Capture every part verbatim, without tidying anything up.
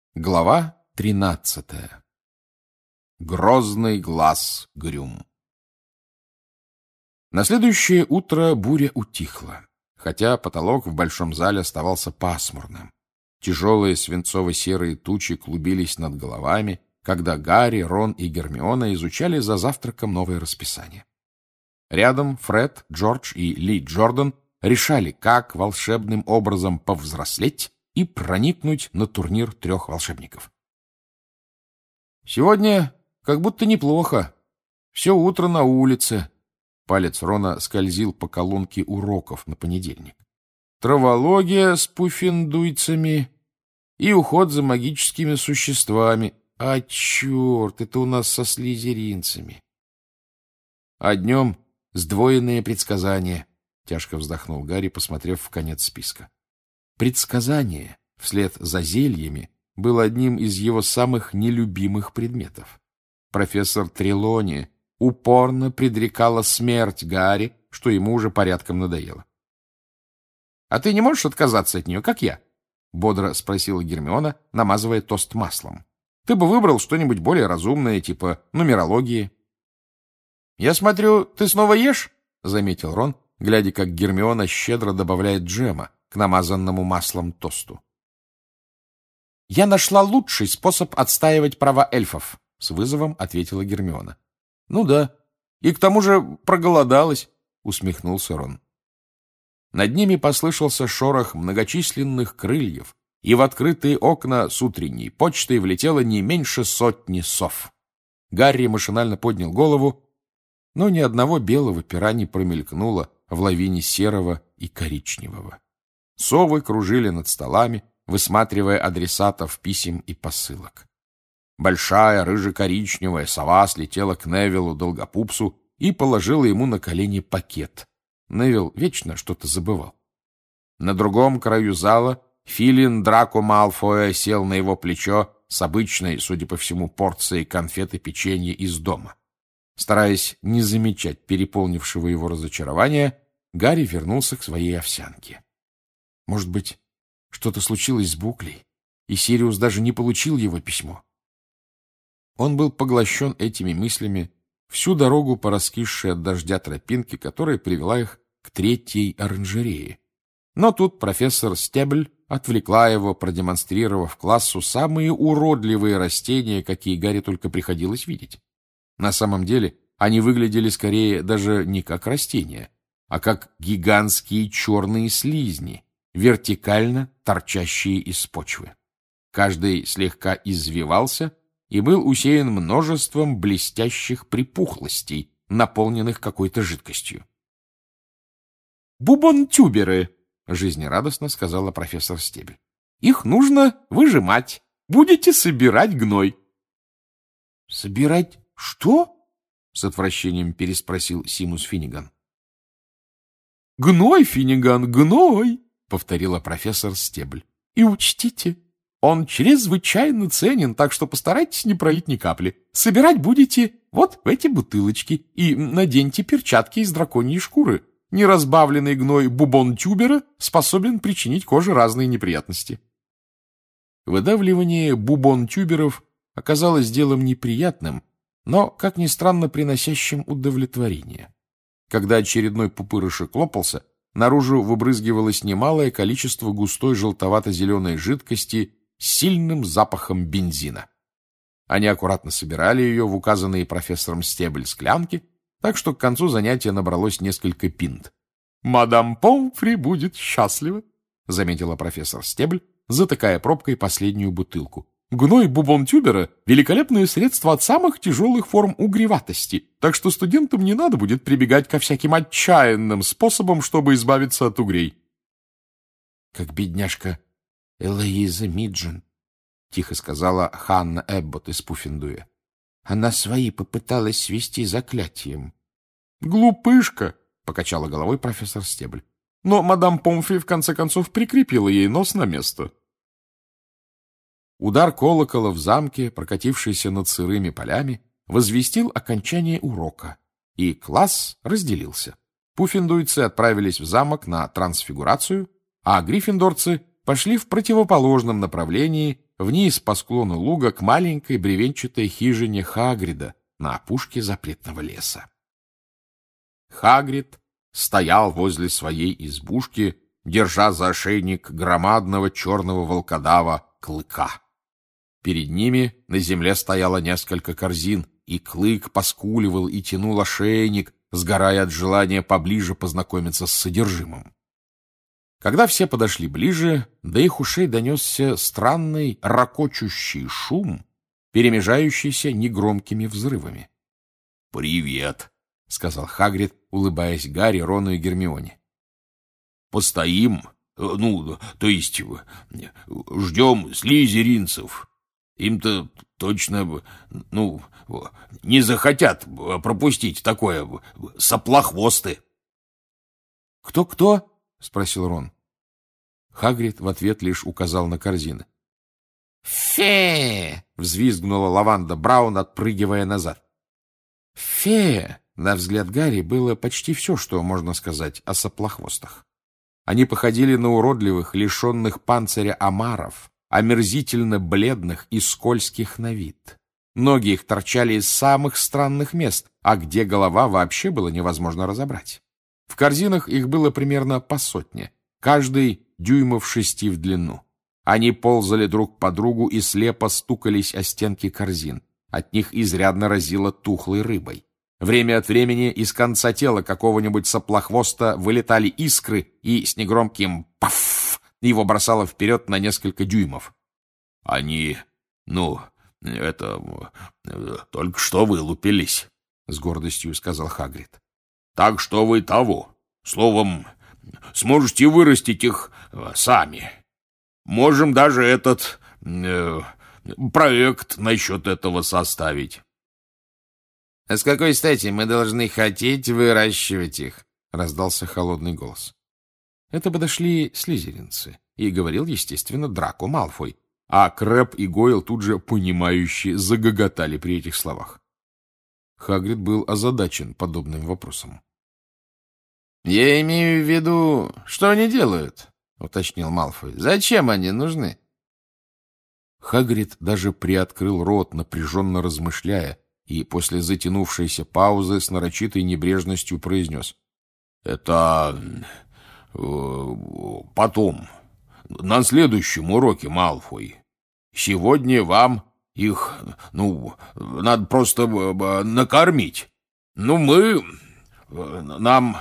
Глава тринадцатая. Грозный глаз Грюм. На следующее утро буря утихла, хотя потолок в большом зале оставался пасмурным. Тяжелые свинцово-серые тучи клубились над головами, когда Гарри, Рон и Гермиона изучали за завтраком новое расписание. Рядом Фред, Джордж и Ли Джордан решали, как волшебным образом повзрослеть и проникнуть на турнир трех волшебников. «Сегодня как будто неплохо. Все утро на улице». Палец Рона скользил по колонке уроков на понедельник. «Травология с пуффендуйцами и уход за магическими существами. А, черт, это у нас со слизеринцами. А днем сдвоенные предсказания», — тяжко вздохнул Гарри, посмотрев в конец списка. Предсказание, вслед за зельями, было одним из его самых нелюбимых предметов. Профессор Трелони упорно предрекала смерть Гарри, что ему уже порядком надоело. — А ты не можешь отказаться от нее, как я? — бодро спросила Гермиона, намазывая тост маслом. — Ты бы выбрал что-нибудь более разумное, типа нумерологии. — Я смотрю, ты снова ешь? — заметил Рон, глядя, как Гермиона щедро добавляет джема к намазанному маслом тосту. — Я нашла лучший способ отстаивать права эльфов, — с вызовом ответила Гермиона. — Ну да, и к тому же проголодалась, — усмехнулся Рон. Над ними послышался шорох многочисленных крыльев, и в открытые окна с утренней почтой влетело не меньше сотни сов. Гарри машинально поднял голову, но ни одного белого пера не промелькнуло в лавине серого и коричневого. Совы кружили над столами, высматривая адресатов писем и посылок. Большая рыже-коричневая сова слетела к Невиллу Долгопупсу и положила ему на колени пакет. Невилл вечно что-то забывал. На другом краю зала филин Драко Малфоя сел на его плечо с обычной, судя по всему, порцией конфет и печенья из дома. Стараясь не замечать переполнившего его разочарования, Гарри вернулся к своей овсянке. Может быть, что-то случилось с Буклей, и Сириус даже не получил его письмо? Он был поглощен этими мыслями всю дорогу по раскисшей от дождя тропинке, которая привела их к третьей оранжерее. Но тут профессор Стебль отвлекла его, продемонстрировав классу самые уродливые растения, какие Гарри только приходилось видеть. На самом деле они выглядели скорее даже не как растения, а как гигантские черные слизни, вертикально торчащие из почвы. Каждый слегка извивался и был усеян множеством блестящих припухлостей, наполненных какой-то жидкостью. «Бубонтюберы», — жизнерадостно сказала профессор Стебель. «Их нужно выжимать. Будете собирать гной». «Собирать что?» — с отвращением переспросил Симус Финниган. «Гной, Финниган, гной!» — повторила профессор Стебль. «И учтите, он чрезвычайно ценен, так что постарайтесь не пролить ни капли. Собирать будете вот в эти бутылочки и наденьте перчатки из драконьей шкуры. Неразбавленный гной бубонтюбера способен причинить коже разные неприятности». Выдавливание бубонтюберов оказалось делом неприятным, но, как ни странно, приносящим удовлетворение. Когда очередной пупырышек лопался, наружу выбрызгивалось немалое количество густой желтовато-зеленой жидкости с сильным запахом бензина. Они аккуратно собирали ее в указанные профессором Стебль склянки, так что к концу занятия набралось несколько пинт. «Мадам Помфри будет счастлива», — заметила профессор Стебль, затыкая пробкой последнюю бутылку. «Гной бубонтюбера — великолепное средство от самых тяжелых форм угреватости, так что студентам не надо будет прибегать ко всяким отчаянным способам, чтобы избавиться от угрей». «Как бедняжка Элоиза Миджен», — тихо сказала Ханна Эбботт из Пуффендуя. «Она свои попыталась свести заклятием». «Глупышка», — покачала головой профессор Стебль. «Но мадам Помфри в конце концов прикрепила ей нос на место». Удар колокола в замке, прокатившийся над сырыми полями, возвестил окончание урока, и класс разделился. Пуффендуйцы отправились в замок на трансфигурацию, а гриффиндорцы пошли в противоположном направлении вниз по склону луга к маленькой бревенчатой хижине Хагрида на опушке запретного леса. Хагрид стоял возле своей избушки, держа за ошейник громадного черного волкодава Клыка. Перед ними на земле стояло несколько корзин, и Клык поскуливал и тянул ошейник, сгорая от желания поближе познакомиться с содержимым. Когда все подошли ближе, до их ушей донесся странный ракочущий шум, перемежающийся негромкими взрывами. — Привет, — сказал Хагрид, улыбаясь Гарри, Рону и Гермионе. — Постоим, ну, то есть ждем слизеринцев. Им-то точно, ну, не захотят пропустить такое соплохвосты. «Кто, кто — спросил Рон. Хагрид в ответ лишь указал на корзины. «Фе!» — взвизгнула Лаванда Браун, отпрыгивая назад. «Фе!» — на взгляд Гарри было почти все, что можно сказать о соплохвостах. Они походили на уродливых, лишенных панциря омаров, омерзительно бледных и скользких на вид. Ноги их торчали из самых странных мест, а где голова вообще было невозможно разобрать. В корзинах их было примерно по сотне, каждый дюймов шести в длину. Они ползали друг по другу и слепо стукались о стенки корзин. От них изрядно разило тухлой рыбой. Время от времени из конца тела какого-нибудь соплохвоста вылетали искры, и с негромким «паф» его бросало вперед на несколько дюймов. — Они, ну, это, только что вылупились, — с гордостью сказал Хагрид. — Так что вы того, словом, сможете вырастить их сами. Можем даже этот э, проект насчет этого составить. — А с какой стати мы должны хотеть выращивать их? — раздался холодный голос. Это подошли слизеринцы, и говорил, естественно, Драко Малфой, а Крэб и Гойл тут же, понимающе, загоготали при этих словах. Хагрид был озадачен подобным вопросом. — Я имею в виду, что они делают, — уточнил Малфой. — Зачем они нужны? Хагрид даже приоткрыл рот, напряженно размышляя, и после затянувшейся паузы с нарочитой небрежностью произнес. — Это... потом, на следующем уроке, Малфой. Сегодня вам их, ну, надо просто накормить. Ну, мы... нам...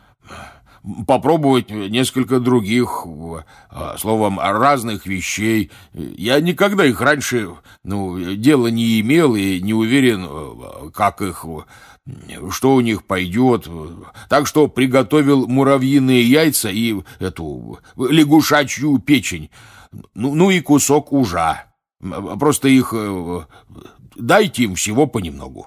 попробовать несколько других, словом, разных вещей. Я никогда их раньше, ну, дела не имел и не уверен, как их, что у них пойдет. Так что приготовил муравьиные яйца и эту лягушачью печень, ну, ну и кусок ужа. Просто их дайте им всего понемногу.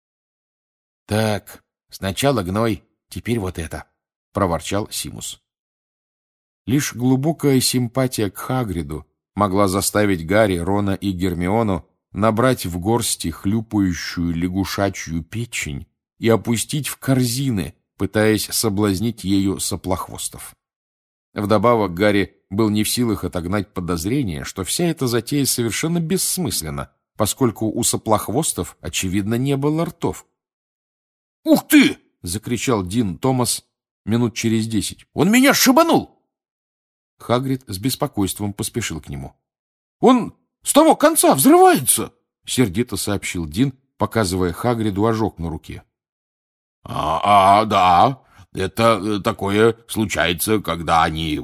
— Так, сначала гной, теперь вот это, — проворчал Симус. Лишь глубокая симпатия к Хагриду могла заставить Гарри, Рона и Гермиону набрать в горсти хлюпающую лягушачью печень и опустить в корзины, пытаясь соблазнить ею соплохвостов. Вдобавок Гарри был не в силах отогнать подозрение, что вся эта затея совершенно бессмысленна, поскольку у соплохвостов, очевидно, не было ртов. — Ух ты! — закричал Дин Томас минут через десять. — Он меня шибанул! Хагрид с беспокойством поспешил к нему. — Он с того конца взрывается! — сердито сообщил Дин, показывая Хагриду ожог на руке. — А, а, да, это такое случается, когда они,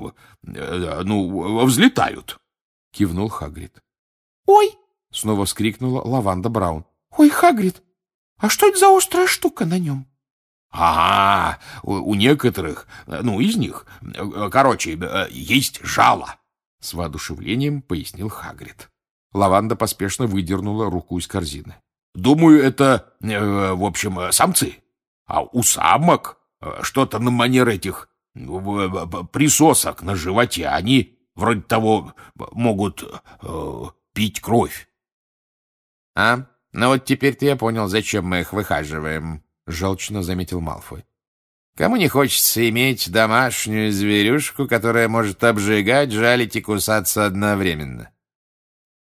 ну, взлетают, — кивнул Хагрид. — Ой! — снова вскрикнула Лаванда Браун. — Ой, Хагрид, а что это за острая штука на нем? — Ага, у, у некоторых, ну, из них, короче, есть жало, — с воодушевлением пояснил Хагрид. Лаванда поспешно выдернула руку из корзины. — Думаю, это, в общем, самцы. А у самок что-то на манер этих присосок на животе. Они, вроде того, могут э, пить кровь. — А, ну вот теперь-то я понял, зачем мы их выхаживаем, — желчно заметил Малфой. — Кому не хочется иметь домашнюю зверюшку, которая может обжигать, жалить и кусаться одновременно?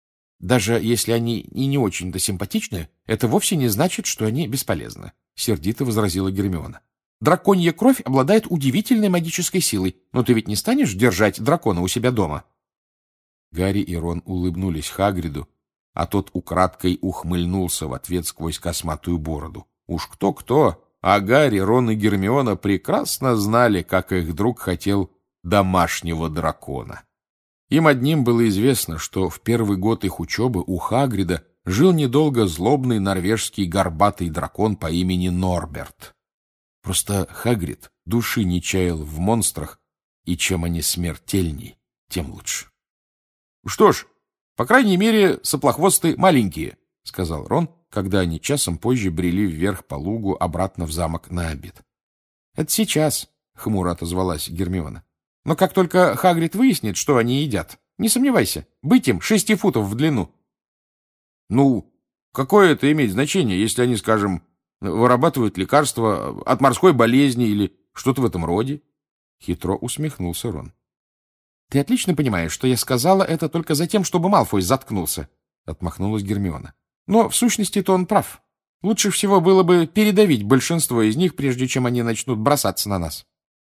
Даже если они и не очень-то симпатичны, это вовсе не значит, что они бесполезны, — сердито возразила Гермиона. Драконья кровь обладает удивительной магической силой, но ты ведь не станешь держать дракона у себя дома? Гарри и Рон улыбнулись Хагриду, а тот украдкой ухмыльнулся в ответ сквозь косматую бороду. Уж кто-кто, а Гарри, Рон и Гермиона прекрасно знали, как их друг хотел домашнего дракона. Им одним было известно, что в первый год их учебы у Хагрида жил недолго злобный норвежский горбатый дракон по имени Норберт. Просто Хагрид души не чаял в монстрах, и чем они смертельней, тем лучше. — Что ж, по крайней мере, соплохвосты маленькие, — сказал Рон, когда они часом позже брели вверх по лугу обратно в замок на обед. — Это сейчас, — хмуро отозвалась Гермиона. — Но как только Хагрид выяснит, что они едят, не сомневайся, быть им шести футов в длину. — Ну, какое это имеет значение, если они, скажем, вырабатывают лекарства от морской болезни или что-то в этом роде? Хитро усмехнулся Рон. — Ты отлично понимаешь, что я сказала это только за тем, чтобы Малфой заткнулся, — отмахнулась Гермиона. — Но в сущности-то он прав. Лучше всего было бы передавить большинство из них, прежде чем они начнут бросаться на нас.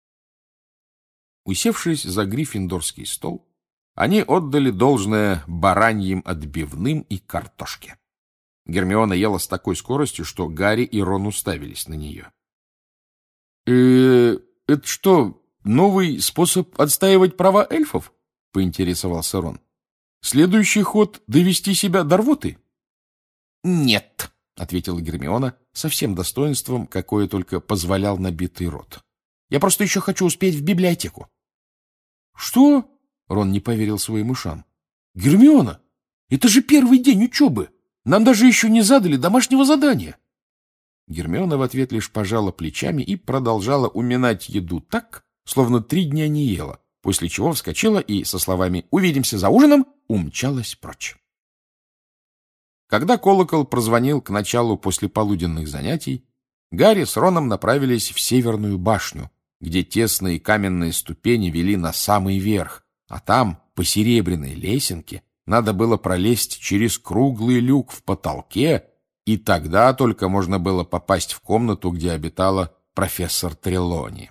Усевшись за гриффиндорский стол, они отдали должное бараньим отбивным и картошке. Гермиона ела с такой скоростью, что Гарри и Рон уставились на нее. «Э, — Это что, новый способ отстаивать права эльфов? — поинтересовался Рон. — Следующий ход — довести себя до рвоты? — Нет, — ответила Гермиона со всем достоинством, какое только позволял набитый рот. — Я просто еще хочу успеть в библиотеку. — Что? — Рон не поверил своим ушам. — Гермиона, это же первый день учебы! Нам даже еще не задали домашнего задания. Гермиона в ответ лишь пожала плечами и продолжала уминать еду так, словно три дня не ела, после чего вскочила и со словами «Увидимся за ужином» умчалась прочь. Когда колокол прозвонил к началу послеполуденных занятий, Гарри с Роном направились в Северную башню, где тесные каменные ступени вели на самый верх, а там, по серебряной лесенке, надо было пролезть через круглый люк в потолке, и тогда только можно было попасть в комнату, где обитала профессор Трелони.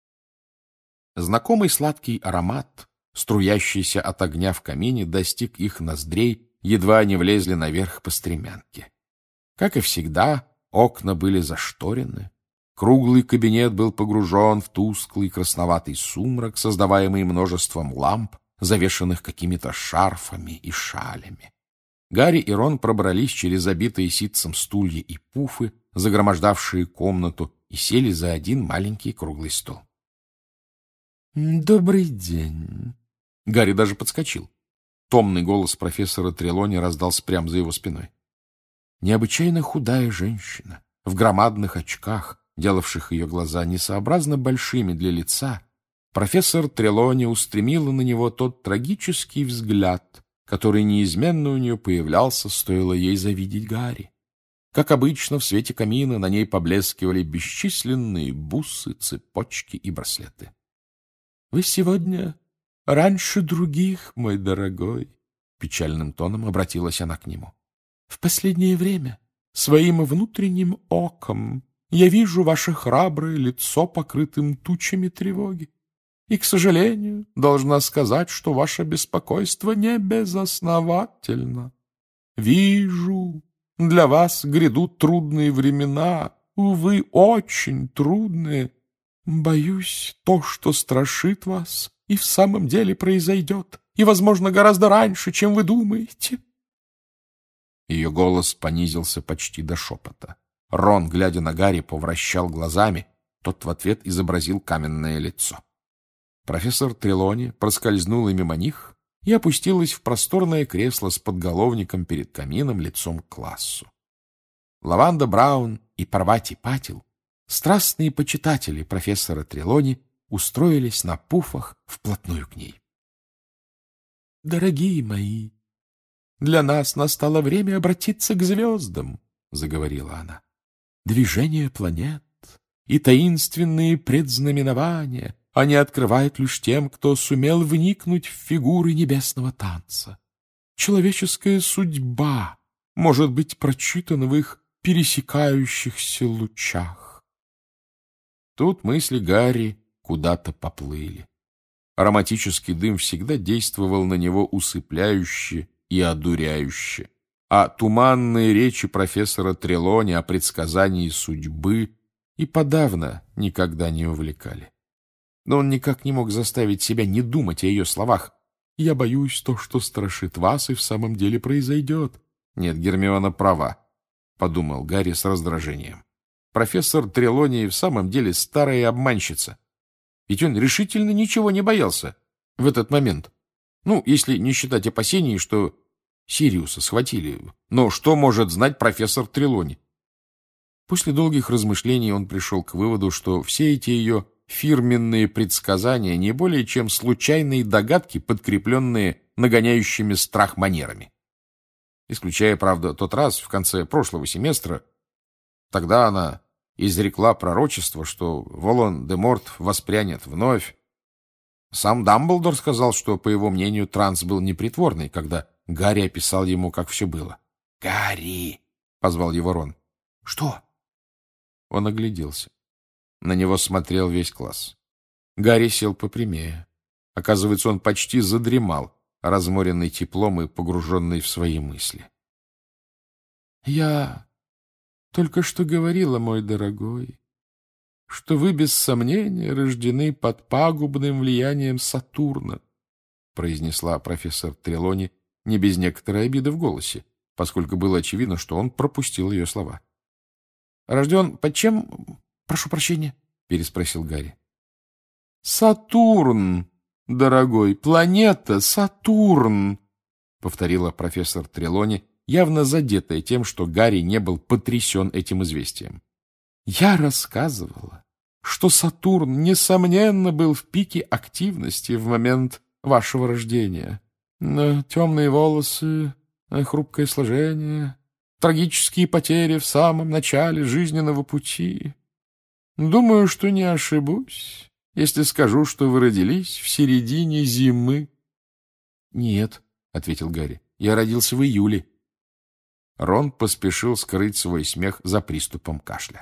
Знакомый сладкий аромат, струящийся от огня в камине, достиг их ноздрей, едва они влезли наверх по стремянке. Как и всегда, окна были зашторены, круглый кабинет был погружен в тусклый красноватый сумрак, создаваемый множеством ламп, завешанных какими-то шарфами и шалями. Гарри и Рон пробрались через забитые ситцем стулья и пуфы, загромождавшие комнату, и сели за один маленький круглый стол. «Добрый день!» Гарри даже подскочил. Томный голос профессора Трелони раздался прямо за его спиной. Необычайно худая женщина, в громадных очках, делавших ее глаза несообразно большими для лица, профессор Трелони устремила на него тот трагический взгляд, который неизменно у нее появлялся, стоило ей завидеть Гарри. Как обычно, в свете камина на ней поблескивали бесчисленные бусы, цепочки и браслеты. — Вы сегодня раньше других, мой дорогой, — печальным тоном обратилась она к нему. — В последнее время своим внутренним оком я вижу ваше храброе лицо, покрытым тучами тревоги. И, к сожалению, должна сказать, что ваше беспокойство не безосновательно. Вижу, для вас грядут трудные времена, увы, очень трудные. Боюсь, то, что страшит вас, и в самом деле произойдет, и, возможно, гораздо раньше, чем вы думаете. Ее голос понизился почти до шепота. Рон, глядя на Гарри, повращал глазами, тот в ответ изобразил каменное лицо. Профессор Трелони проскользнула мимо них и опустилась в просторное кресло с подголовником перед камином лицом к классу. Лаванда Браун и Парвати Патил, страстные почитатели профессора Трелони, устроились на пуфах вплотную к ней. «Дорогие мои, для нас настало время обратиться к звездам», — заговорила она. «Движение планет и таинственные предзнаменования они открывают лишь тем, кто сумел вникнуть в фигуры небесного танца. человеческая судьба может быть прочитана в их пересекающихся лучах. Тут мысли Гарри куда-то поплыли. Ароматический дым всегда действовал на него усыпляюще и одуряюще, а туманные речи профессора Трелони о предсказании судьбы и подавно никогда не увлекали. Но он никак не мог заставить себя не думать о ее словах. «Я боюсь, то, что страшит вас, и в самом деле произойдет». «Нет, Гермиона права», — подумал Гарри с раздражением. «Профессор Трелони в самом деле старая обманщица. Ведь он решительно ничего не боялся в этот момент. Ну, если не считать опасений, что Сириуса схватили. Но что может знать профессор Трелони?» После долгих размышлений он пришел к выводу, что все эти ее фирменные предсказания не более чем случайные догадки, подкрепленные нагоняющими страх манерами. Исключая, правда, тот раз в конце прошлого семестра, тогда она изрекла пророчество, что Волан-де-Морт воспрянет вновь. Сам Дамблдор сказал, что, по его мнению, транс был непритворный, когда Гарри описал ему, как все было. «Гарри!» — позвал его Рон. «Что?» Он огляделся. На него смотрел весь класс. Гарри сел попрямее. Оказывается, он почти задремал, разморенный теплом и погруженный в свои мысли. «Я только что говорила, мой дорогой, что вы без сомнения рождены под пагубным влиянием Сатурна», произнесла профессор Трелони не без некоторой обиды в голосе, поскольку было очевидно, что он пропустил ее слова. «Рожден под чем? Прошу прощения», — переспросил Гарри. «Сатурн, дорогой, планета Сатурн», — повторила профессор Трелони, явно задетая тем, что Гарри не был потрясен этим известием. «Я рассказывала, что Сатурн, несомненно, был в пике активности в момент вашего рождения. Темные волосы, хрупкое сложение, трагические потери в самом начале жизненного пути. Думаю, что не ошибусь, если скажу, что вы родились в середине зимы». «Нет», — ответил Гарри, — «я родился в июле». Рон поспешил скрыть свой смех за приступом кашля.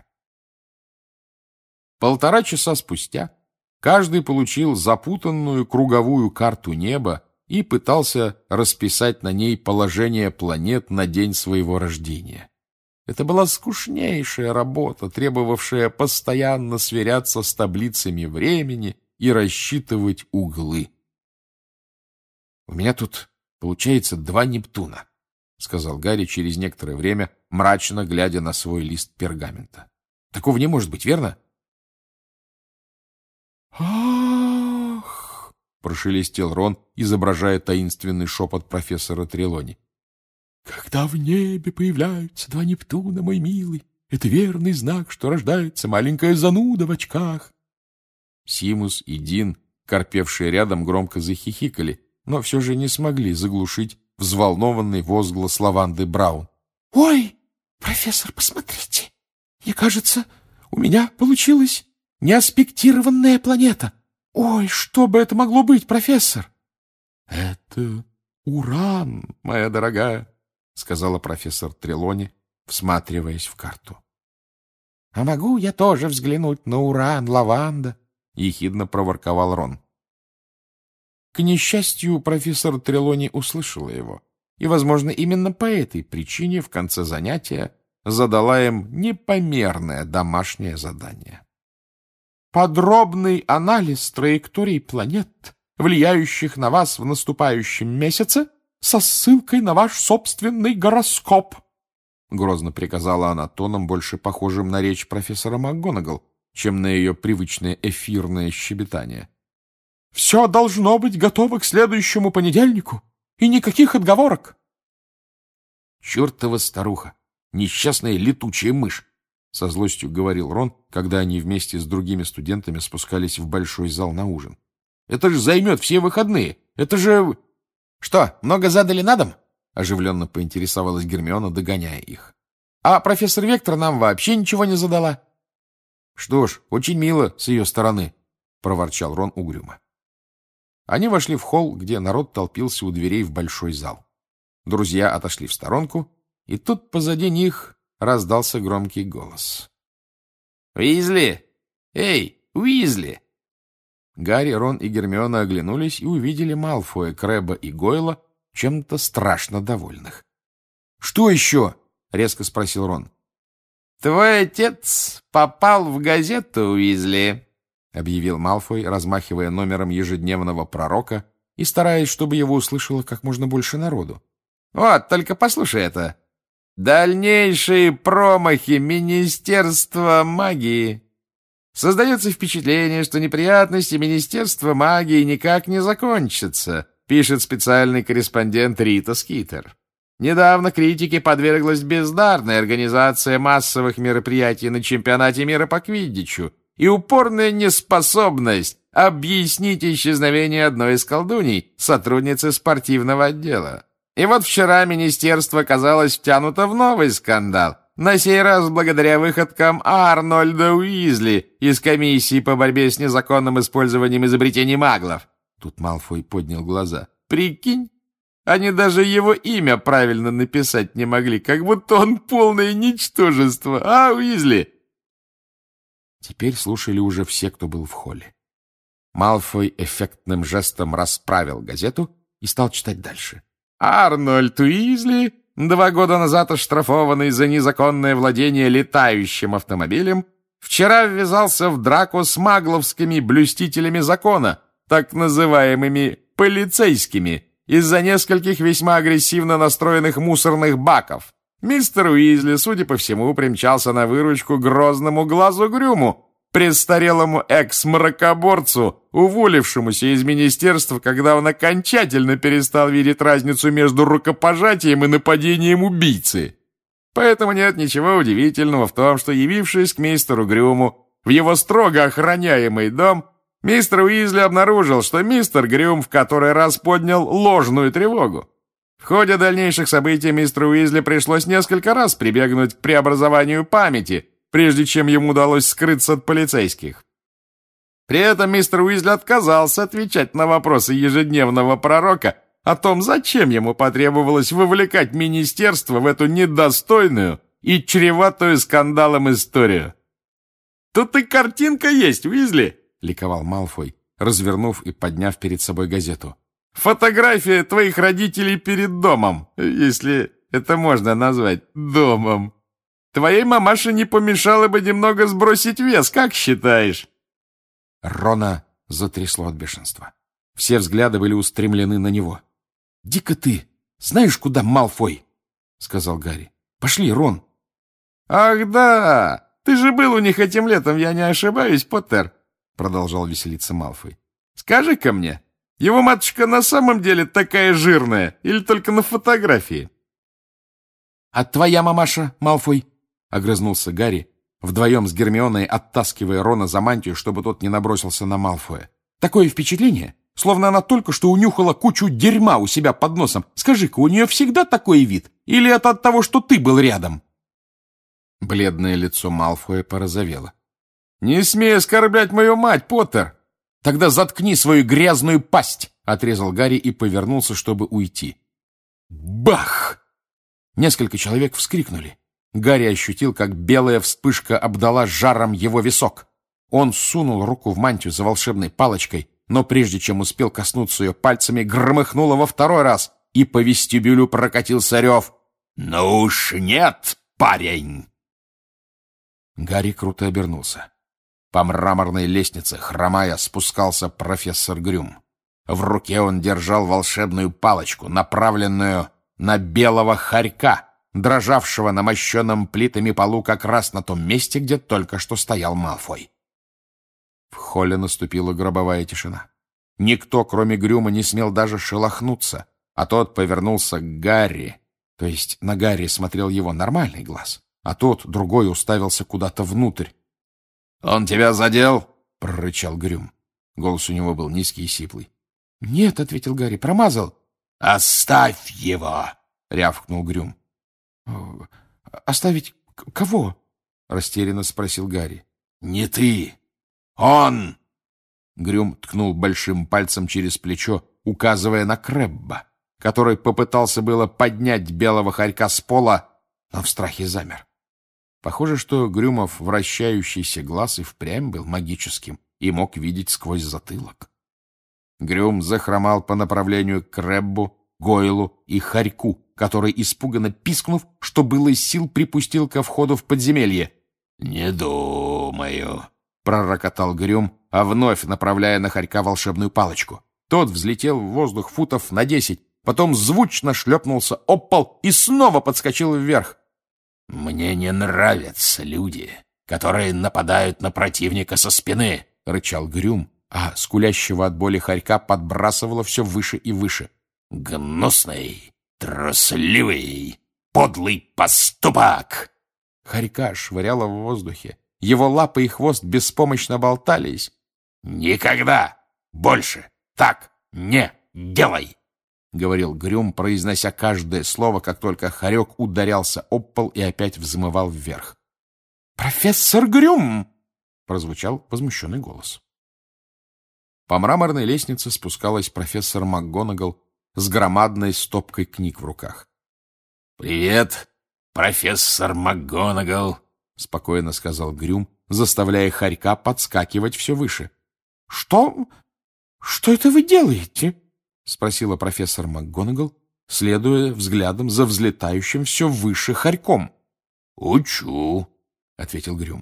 Полтора часа спустя каждый получил запутанную круговую карту неба и пытался расписать на ней положение планет на день своего рождения. Это была скучнейшая работа, требовавшая постоянно сверяться с таблицами времени и рассчитывать углы. «У меня тут получается два Нептуна», — сказал Гарри через некоторое время, мрачно глядя на свой лист пергамента. «Такого не может быть, верно?» «Ах!» — прошелестел Рон, изображая таинственный шепот профессора Трелони. «Когда в небе появляются два Нептуна, мой милый, это верный знак, что рождается маленькая зануда в очках». Симус и Дин, корпевшие рядом, громко захихикали, но все же не смогли заглушить взволнованный возглас Лаванды Браун. «Ой, профессор, посмотрите! Мне кажется, у меня получилась неаспектированная планета. Ой, что бы это могло быть, профессор?» «Это Уран, моя дорогая», — сказала профессор Трелони, всматриваясь в карту. «А могу я тоже взглянуть на Уран, Лаванда?» — ехидно проворковал Рон. К несчастью, профессор Трелони услышала его, и, возможно, именно по этой причине в конце занятия задала им непомерное домашнее задание. «Подробный анализ траекторий планет, влияющих на вас в наступающем месяце, со ссылкой на ваш собственный гороскоп», — грозно приказала она тоном, больше похожим на речь профессора МакГонагал, чем на ее привычное эфирное щебетание. «Все должно быть готово к следующему понедельнику, и никаких отговорок». «Чертова старуха! Несчастная летучая мышь!» — со злостью говорил Рон, когда они вместе с другими студентами спускались в большой зал на ужин. «Это же займет все выходные! Это же...» «Что, много задали на дом?» — оживленно поинтересовалась Гермиона, догоняя их. «А профессор Вектор нам вообще ничего не задала». «Что ж, очень мило с ее стороны», — проворчал Рон угрюмо. Они вошли в холл, где народ толпился у дверей в большой зал. Друзья отошли в сторонку, и тут позади них раздался громкий голос. «Уизли! Эй, Уизли!» Гарри, Рон и Гермиона оглянулись и увидели Малфоя, Крэбба и Гойла, чем-то страшно довольных. «Что еще?» — резко спросил Рон. «Твой отец попал в газету, Уизли», — объявил Малфой, размахивая номером ежедневного пророка и стараясь, чтобы его услышало как можно больше народу. «Вот, только послушай это. Дальнейшие промахи Министерства магии. Создается впечатление, что неприятности Министерства магии никак не закончатся», пишет специальный корреспондент Рита Скитер. Недавно критике подверглась бездарная организация массовых мероприятий на чемпионате мира по квиддичу и упорная неспособность объяснить исчезновение одной из колдуней, сотрудницы спортивного отдела. И вот вчера министерство оказалось втянуто в новый скандал, на сей раз благодаря выходкам Арнольда Уизли из комиссии по борьбе с незаконным использованием изобретений маглов. Тут Малфой поднял глаза. «Прикинь, они даже его имя правильно написать не могли, как будто он полное ничтожество, а, Уизли?» Теперь слушали уже все, кто был в холле. Малфой эффектным жестом расправил газету и стал читать дальше. «Арнольд Уизли, два года назад оштрафованный за незаконное владение летающим автомобилем, вчера ввязался в драку с магловскими блюстителями закона, так называемыми полицейскими, из-за нескольких весьма агрессивно настроенных мусорных баков. Мистер Уизли, судя по всему, примчался на выручку грозному глазу Грюму, престарелому экс-мракоборцу, уволившемуся из министерства, когда он окончательно перестал видеть разницу между рукопожатием и нападением убийцы. Поэтому нет ничего удивительного в том, что, явившись к мистеру Грюму в его строго охраняемый дом, мистер Уизли обнаружил, что мистер Грюм в который раз поднял ложную тревогу. В ходе дальнейших событий мистеру Уизли пришлось несколько раз прибегнуть к преобразованию памяти, прежде чем ему удалось скрыться от полицейских. При этом мистер Уизли отказался отвечать на вопросы ежедневного пророка о том, зачем ему потребовалось вовлекать министерство в эту недостойную и чреватую скандалом историю. «Тут и картинка есть, Уизли!» — ликовал Малфой, развернув и подняв перед собой газету. «Фотография твоих родителей перед домом, если это можно назвать домом. Твоей мамаше не помешало бы немного сбросить вес, как считаешь?» Рона затрясло от бешенства. Все взгляды были устремлены на него. «Дико ты! Знаешь, куда, Малфой?» — сказал Гарри. «Пошли, Рон!» «Ах да! Ты же был у них этим летом, я не ошибаюсь, Поттер!» — продолжал веселиться Малфой. «Скажи-ка мне, его матушка на самом деле такая жирная или только на фотографии?» «А твоя мамаша, Малфой?» — огрызнулся Гарри, вдвоем с Гермионой оттаскивая Рона за мантию, чтобы тот не набросился на Малфоя. «Такое впечатление, словно она только что унюхала кучу дерьма у себя под носом. Скажи-ка, у нее всегда такой вид? Или это от того, что ты был рядом?» Бледное лицо Малфоя порозовело. «Не смей оскорблять мою мать, Поттер!» «Тогда заткни свою грязную пасть!» — отрезал Гарри и повернулся, чтобы уйти. Бах! Несколько человек вскрикнули. Гарри ощутил, как белая вспышка обдала жаром его висок. Он сунул руку в мантию за волшебной палочкой, но прежде чем успел коснуться ее пальцами, громыхнуло во второй раз, и по вестибюлю прокатился рев. «Ну уж нет, парень!» Гарри круто обернулся. По мраморной лестнице, хромая, спускался профессор Грюм. В руке он держал волшебную палочку, направленную на белого хорька, дрожавшего на мощенном плитами полу как раз на том месте, где только что стоял Малфой. В холле наступила гробовая тишина. Никто, кроме Грюма, не смел даже шелохнуться, а тот повернулся к Гарри. То есть на Гарри смотрел его нормальный глаз, а тот, другой, уставился куда-то внутрь. «Он тебя задел?» — прорычал Грюм. Голос у него был низкий и сиплый. «Нет», — ответил Гарри, — «промазал». «Оставь его!» — рявкнул Грюм. «Оставить кого?» — растерянно спросил Гарри. «Не ты! Он!» Грюм ткнул большим пальцем через плечо, указывая на Крэбба. который попытался было поднять белого хорька с пола, но в страхе замер. Похоже, что Грюмов вращающийся глаз и впрямь был магическим и мог видеть сквозь затылок. Грюм захромал по направлению к Крэббу, Гойлу и Хорьку, который, испуганно пискнув, что было из сил, припустил ко входу в подземелье. «Не думаю», — пророкотал Грюм, а вновь направляя на Хорька волшебную палочку. Тот взлетел в воздух футов на десять, потом звучно шлепнулся об пол и снова подскочил вверх. «Мне не нравятся люди, которые нападают на противника со спины», — рычал Грюм, а скулящего от боли Хорька подбрасывало все выше и выше. «Гнусный, трусливый, подлый поступок!» Хорька швыряло в воздухе. Его лапы и хвост беспомощно болтались. «Никогда больше так не делай!» — говорил Грюм, произнося каждое слово, как только хорек ударялся об пол и опять взмывал вверх. «Профессор Грюм!» — прозвучал возмущенный голос. По мраморной лестнице спускалась профессор МакГонагал с громадной стопкой книг в руках. «Привет, профессор МакГонагал!» — спокойно сказал Грюм, заставляя хорька подскакивать все выше. «Что? Что это вы делаете?» — спросила профессор МакГонагал, следуя взглядом за взлетающим все выше хорьком. «Учу», — ответил Грюм.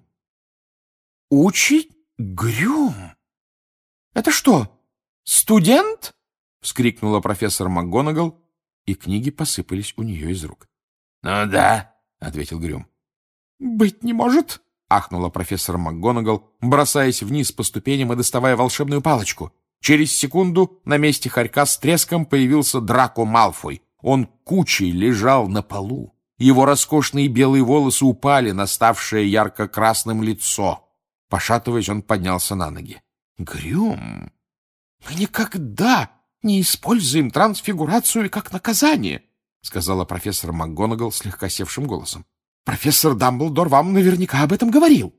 «Учить Грюм? Это что, студент?» — вскрикнула профессор МакГонагал, и книги посыпались у нее из рук. «Ну да», — ответил Грюм. «Быть не может», — ахнула профессор МакГонагал, бросаясь вниз по ступеням и доставая волшебную палочку. Через секунду на месте хорька с треском появился Драко Малфой. Он кучей лежал на полу. Его роскошные белые волосы упали на ставшее ярко-красным лицо. Пошатываясь, он поднялся на ноги. «Грюм, мы никогда не используем трансфигурацию как наказание», — сказала профессор МакГонагал слегка севшим голосом. «Профессор Дамблдор вам наверняка об этом говорил».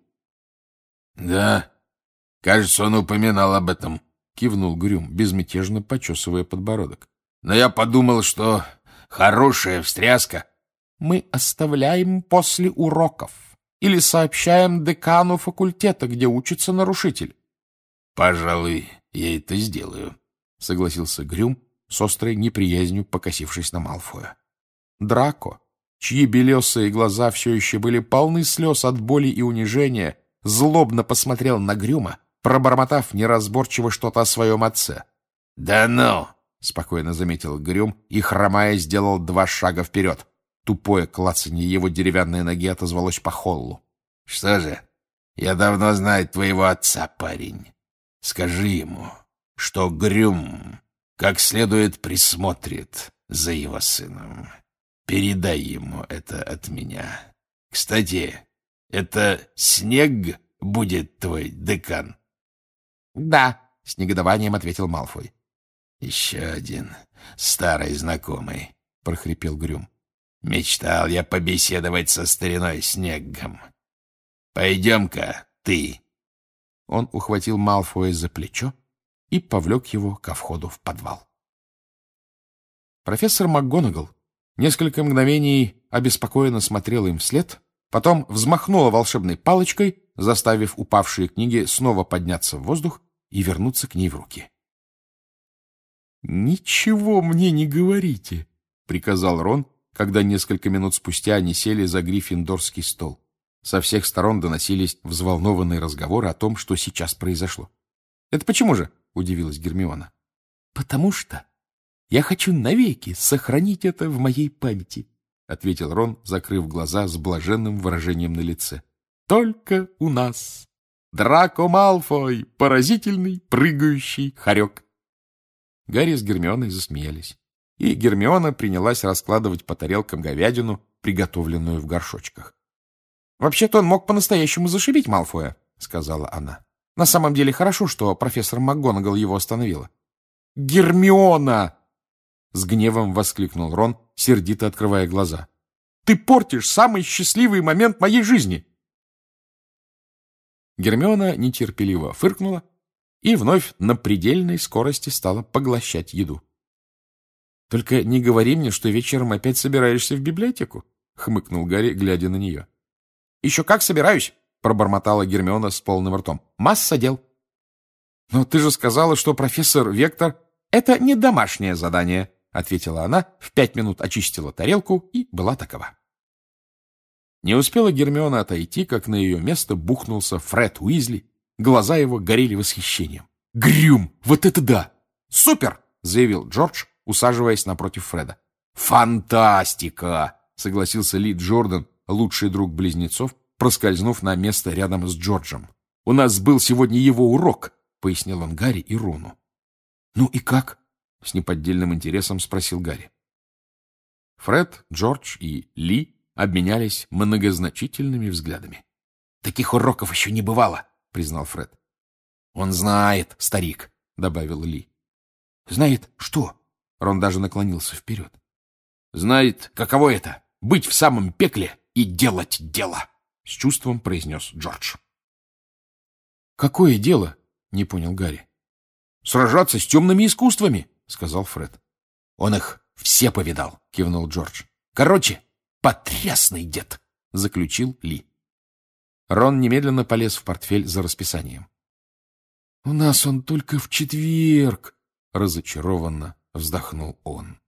«Да, кажется, он упоминал об этом», — кивнул Грюм, безмятежно почесывая подбородок. «Но я подумал, что хорошая встряска...» «Мы оставляем после уроков или сообщаем декану факультета, где учится нарушитель». «Пожалуй, я это сделаю», — согласился Грюм, с острой неприязнью покосившись на Малфоя. Драко, чьи белесые глаза все еще были полны слез от боли и унижения, злобно посмотрел на Грюма, пробормотав неразборчиво что-то о своем отце. «Да ну!» — спокойно заметил Грюм и, хромая, сделал два шага вперед. Тупое клацанье его деревянной ноги отозвалось по холлу. «Что же, я давно знаю твоего отца, парень. Скажи ему, что Грюм как следует присмотрит за его сыном. Передай ему это от меня. Кстати, это Снег будет твой декан?» «Да», — с негодованием ответил Малфой. «Еще один старый знакомый», — прохрипел Грюм. «Мечтал я побеседовать со стариной Снеггом. Пойдем-ка, ты». Он ухватил Малфоя за плечо и повлек его ко входу в подвал. Профессор МакГонагал несколько мгновений обеспокоенно смотрела им вслед, потом взмахнула волшебной палочкой, заставив упавшие книги снова подняться в воздух и вернуться к ней в руки. «Ничего мне не говорите», — приказал Рон, когда несколько минут спустя они сели за гриффиндорский стол. Со всех сторон доносились взволнованные разговоры о том, что сейчас произошло. «Это почему же?» — удивилась Гермиона. «Потому что я хочу навеки сохранить это в моей памяти», — ответил Рон, закрыв глаза с блаженным выражением на лице. «Только у нас Драко Малфой, поразительный прыгающий хорек». Гарри с Гермионой засмеялись, и Гермиона принялась раскладывать по тарелкам говядину, приготовленную в горшочках. «Вообще-то он мог по-настоящему зашибить Малфоя», — сказала она. «На самом деле хорошо, что профессор МакГонагал его остановила». «Гермиона!» — с гневом воскликнул Рон, сердито открывая глаза. «Ты портишь самый счастливый момент моей жизни!» Гермиона нетерпеливо фыркнула и вновь на предельной скорости стала поглощать еду. Только не говори мне, что вечером опять собираешься в библиотеку, — хмыкнул Гарри, глядя на нее. — Еще как собираюсь, — пробормотала Гермиона с полным ртом. — Масса дел. — Но ты же сказала, что профессор Вектор... — Это не домашнее задание, — ответила она, в пять минут очистила тарелку и была такова. Не успела Гермиона отойти, как на ее место бухнулся Фред Уизли. Глаза его горели восхищением. — Грюм! Вот это да! — Супер! — заявил Джордж, усаживаясь напротив Фреда. — Фантастика! — согласился Ли Джордан, лучший друг близнецов, проскользнув на место рядом с Джорджем. — У нас был сегодня его урок, — пояснил он Гарри и Рону. — Ну и как? — с неподдельным интересом спросил Гарри. Фред, Джордж и Ли обменялись многозначительными взглядами. — Таких уроков еще не бывало, — признал Фред. — Он знает, старик, — добавил Ли. — Знает что? Рон даже наклонился вперед. — Знает, каково это — быть в самом пекле и делать дело, — с чувством произнес Джордж. — Какое дело? — не понял Гарри. — Сражаться с темными искусствами, — сказал Фред. — Он их все повидал, — кивнул Джордж. — Короче, потрясный дед, — заключил Ли. Рон немедленно полез в портфель за расписанием. — У нас он только в четверг, — разочарованно вздохнул он.